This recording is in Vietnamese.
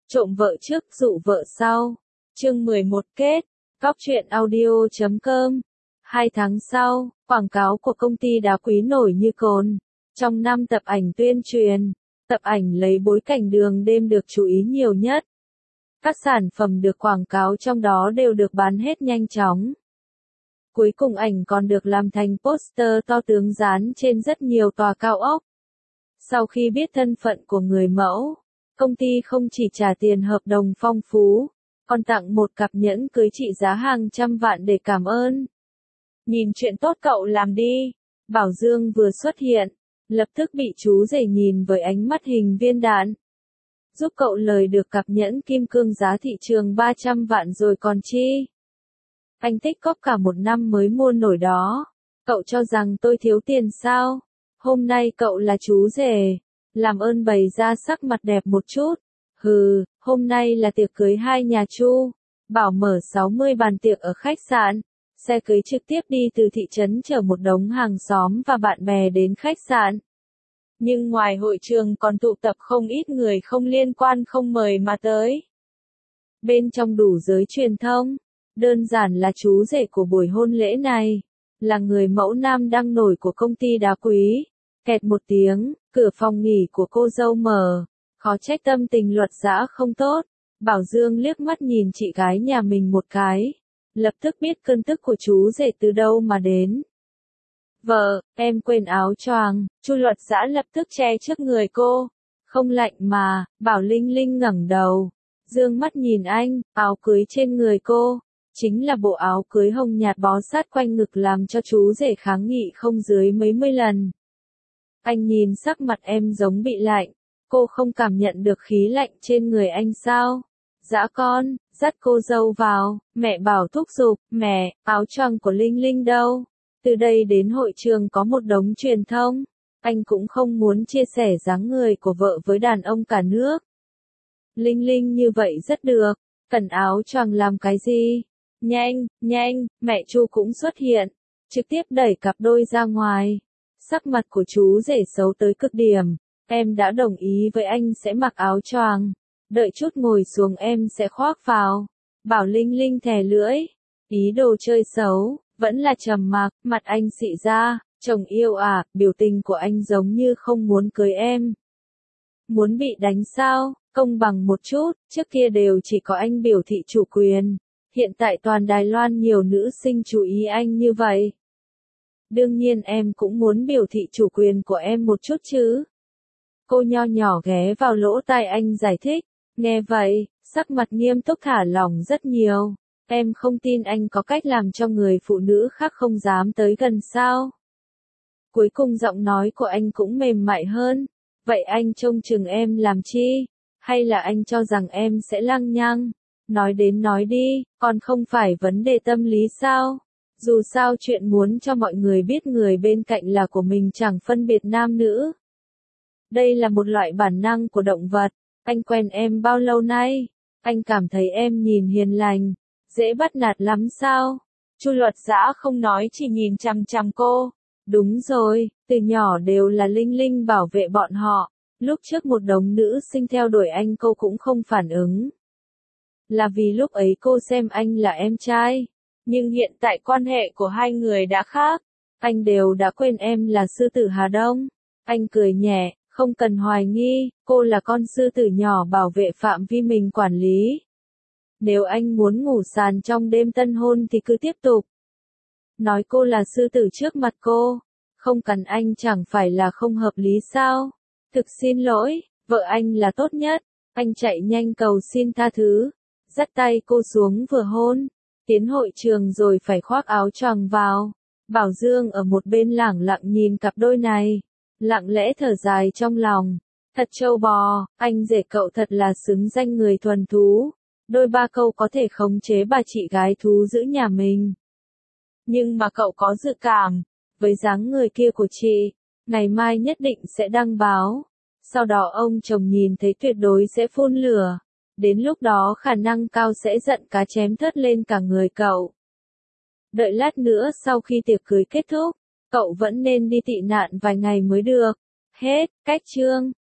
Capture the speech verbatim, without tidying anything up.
Trộm vợ trước, dụ vợ sau. Chương mười một kết. Cóc truyện audio chấm com. Hai tháng sau, quảng cáo của công ty đá quý nổi như cồn. Trong năm tập ảnh tuyên truyền, tập ảnh lấy bối cảnh đường đêm được chú ý nhiều nhất. Các sản phẩm được quảng cáo trong đó đều được bán hết nhanh chóng. Cuối cùng ảnh còn được làm thành poster to tướng dán trên rất nhiều tòa cao ốc. Sau khi biết thân phận của người mẫu, công ty không chỉ trả tiền hợp đồng phong phú, còn tặng một cặp nhẫn cưới trị giá hàng trăm vạn để cảm ơn. Nhìn chuyện tốt cậu làm đi. Bảo Dương vừa xuất hiện, lập tức bị chú rể nhìn với ánh mắt hình viên đạn. Giúp cậu lời được cặp nhẫn kim cương giá thị trường ba trăm vạn rồi còn chi. Anh tích cóp cả một năm mới mua nổi đó. Cậu cho rằng tôi thiếu tiền sao? Hôm nay cậu là chú rể, làm ơn bày ra sắc mặt đẹp một chút. Hừ, hôm nay là tiệc cưới hai nhà Chu. Bảo mở sáu mươi bàn tiệc ở khách sạn. Xe cưới trực tiếp đi từ thị trấn chở một đống hàng xóm và bạn bè đến khách sạn. Nhưng ngoài hội trường còn tụ tập không ít người không liên quan không mời mà tới. Bên trong đủ giới truyền thông, đơn giản là chú rể của buổi hôn lễ này, là người mẫu nam đăng nổi của công ty đá quý. Kẹt một tiếng, cửa phòng nghỉ của cô dâu mở, khó trách tâm tình Luật Dã không tốt. Bảo Dương liếc mắt nhìn chị gái nhà mình một cái, lập tức biết cơn tức của chú rể từ đâu mà đến. Vợ, em quên áo choàng. Chu Luật Dã lập tức che trước người cô. Không lạnh mà. Bảo Linh Linh ngẩng đầu, dương mắt nhìn anh. Áo cưới trên người cô chính là bộ áo cưới hồng nhạt bó sát quanh ngực làm cho chú rể kháng nghị không dưới mấy mươi lần. Anh nhìn sắc mặt em giống bị lạnh. Cô không cảm nhận được khí lạnh trên người anh sao? Dã con, dắt cô dâu vào. Mẹ bảo thúc giục. Mẹ, áo choàng của Linh Linh đâu? Từ đây đến hội trường có một đống truyền thông. Anh cũng không muốn chia sẻ dáng người của vợ với đàn ông cả nước. Linh Linh như vậy rất được. Cần áo choàng làm cái gì? Nhanh, nhanh, mẹ Chu cũng xuất hiện. Trực tiếp đẩy cặp đôi ra ngoài. Sắc mặt của chú rể xấu tới cực điểm. Em đã đồng ý với anh sẽ mặc áo choàng. Đợi chút ngồi xuống em sẽ khoác vào. Bảo Linh Linh thè lưỡi. Ý đồ chơi xấu. Vẫn là trầm mặc, mặt anh xị ra. Chồng yêu à, biểu tình của anh giống như không muốn cưới em. Muốn bị đánh sao? Công bằng một chút, trước kia đều chỉ có anh biểu thị chủ quyền. Hiện tại toàn Đài Loan nhiều nữ sinh chú ý anh như vậy. Đương nhiên em cũng muốn biểu thị chủ quyền của em một chút chứ. Cô nho nhỏ ghé vào lỗ tai anh giải thích. Nghe vậy, sắc mặt nghiêm túc thả lỏng rất nhiều. Em không tin anh có cách làm cho người phụ nữ khác không dám tới gần sao? Cuối cùng giọng nói của anh cũng mềm mại hơn. Vậy anh trông chừng em làm chi? Hay là anh cho rằng em sẽ lăng nhăng? Nói đến nói đi, còn không phải vấn đề tâm lý sao? Dù sao chuyện muốn cho mọi người biết người bên cạnh là của mình chẳng phân biệt nam nữ. Đây là một loại bản năng của động vật. Anh quen em bao lâu nay? Anh cảm thấy em nhìn hiền lành, dễ bắt nạt lắm sao? Chu Luật Dã không nói chỉ nhìn chằm chằm cô. Đúng rồi, từ nhỏ đều là Linh Linh bảo vệ bọn họ. Lúc trước một đống nữ sinh theo đuổi anh cô cũng không phản ứng. Là vì lúc ấy cô xem anh là em trai. Nhưng hiện tại quan hệ của hai người đã khác. Anh đều đã quên em là sư tử Hà Đông. Anh cười nhẹ, không cần hoài nghi, cô là con sư tử nhỏ bảo vệ phạm vi mình quản lý. Nếu anh muốn ngủ sàn trong đêm tân hôn thì cứ tiếp tục. Nói cô là sư tử trước mặt cô. Không cần anh chẳng phải là không hợp lý sao? Thực xin lỗi, vợ anh là tốt nhất. Anh chạy nhanh cầu xin tha thứ. Dắt tay cô xuống vừa hôn. Tiến hội trường rồi phải khoác áo choàng vào. Bảo Dương ở một bên lẳng lặng nhìn cặp đôi này. Lặng lẽ thở dài trong lòng. Thật trâu bò, anh rể cậu thật là xứng danh người thuần thú. Đôi ba câu có thể khống chế bà chị gái thú giữ nhà mình. Nhưng mà cậu có dự cảm, với dáng người kia của chị, ngày mai nhất định sẽ đăng báo. Sau đó ông chồng nhìn thấy tuyệt đối sẽ phun lửa. Đến lúc đó khả năng cao sẽ giận cá chém thớt lên cả người cậu. Đợi lát nữa sau khi tiệc cưới kết thúc, cậu vẫn nên đi tị nạn vài ngày mới được. Hết, cách chương.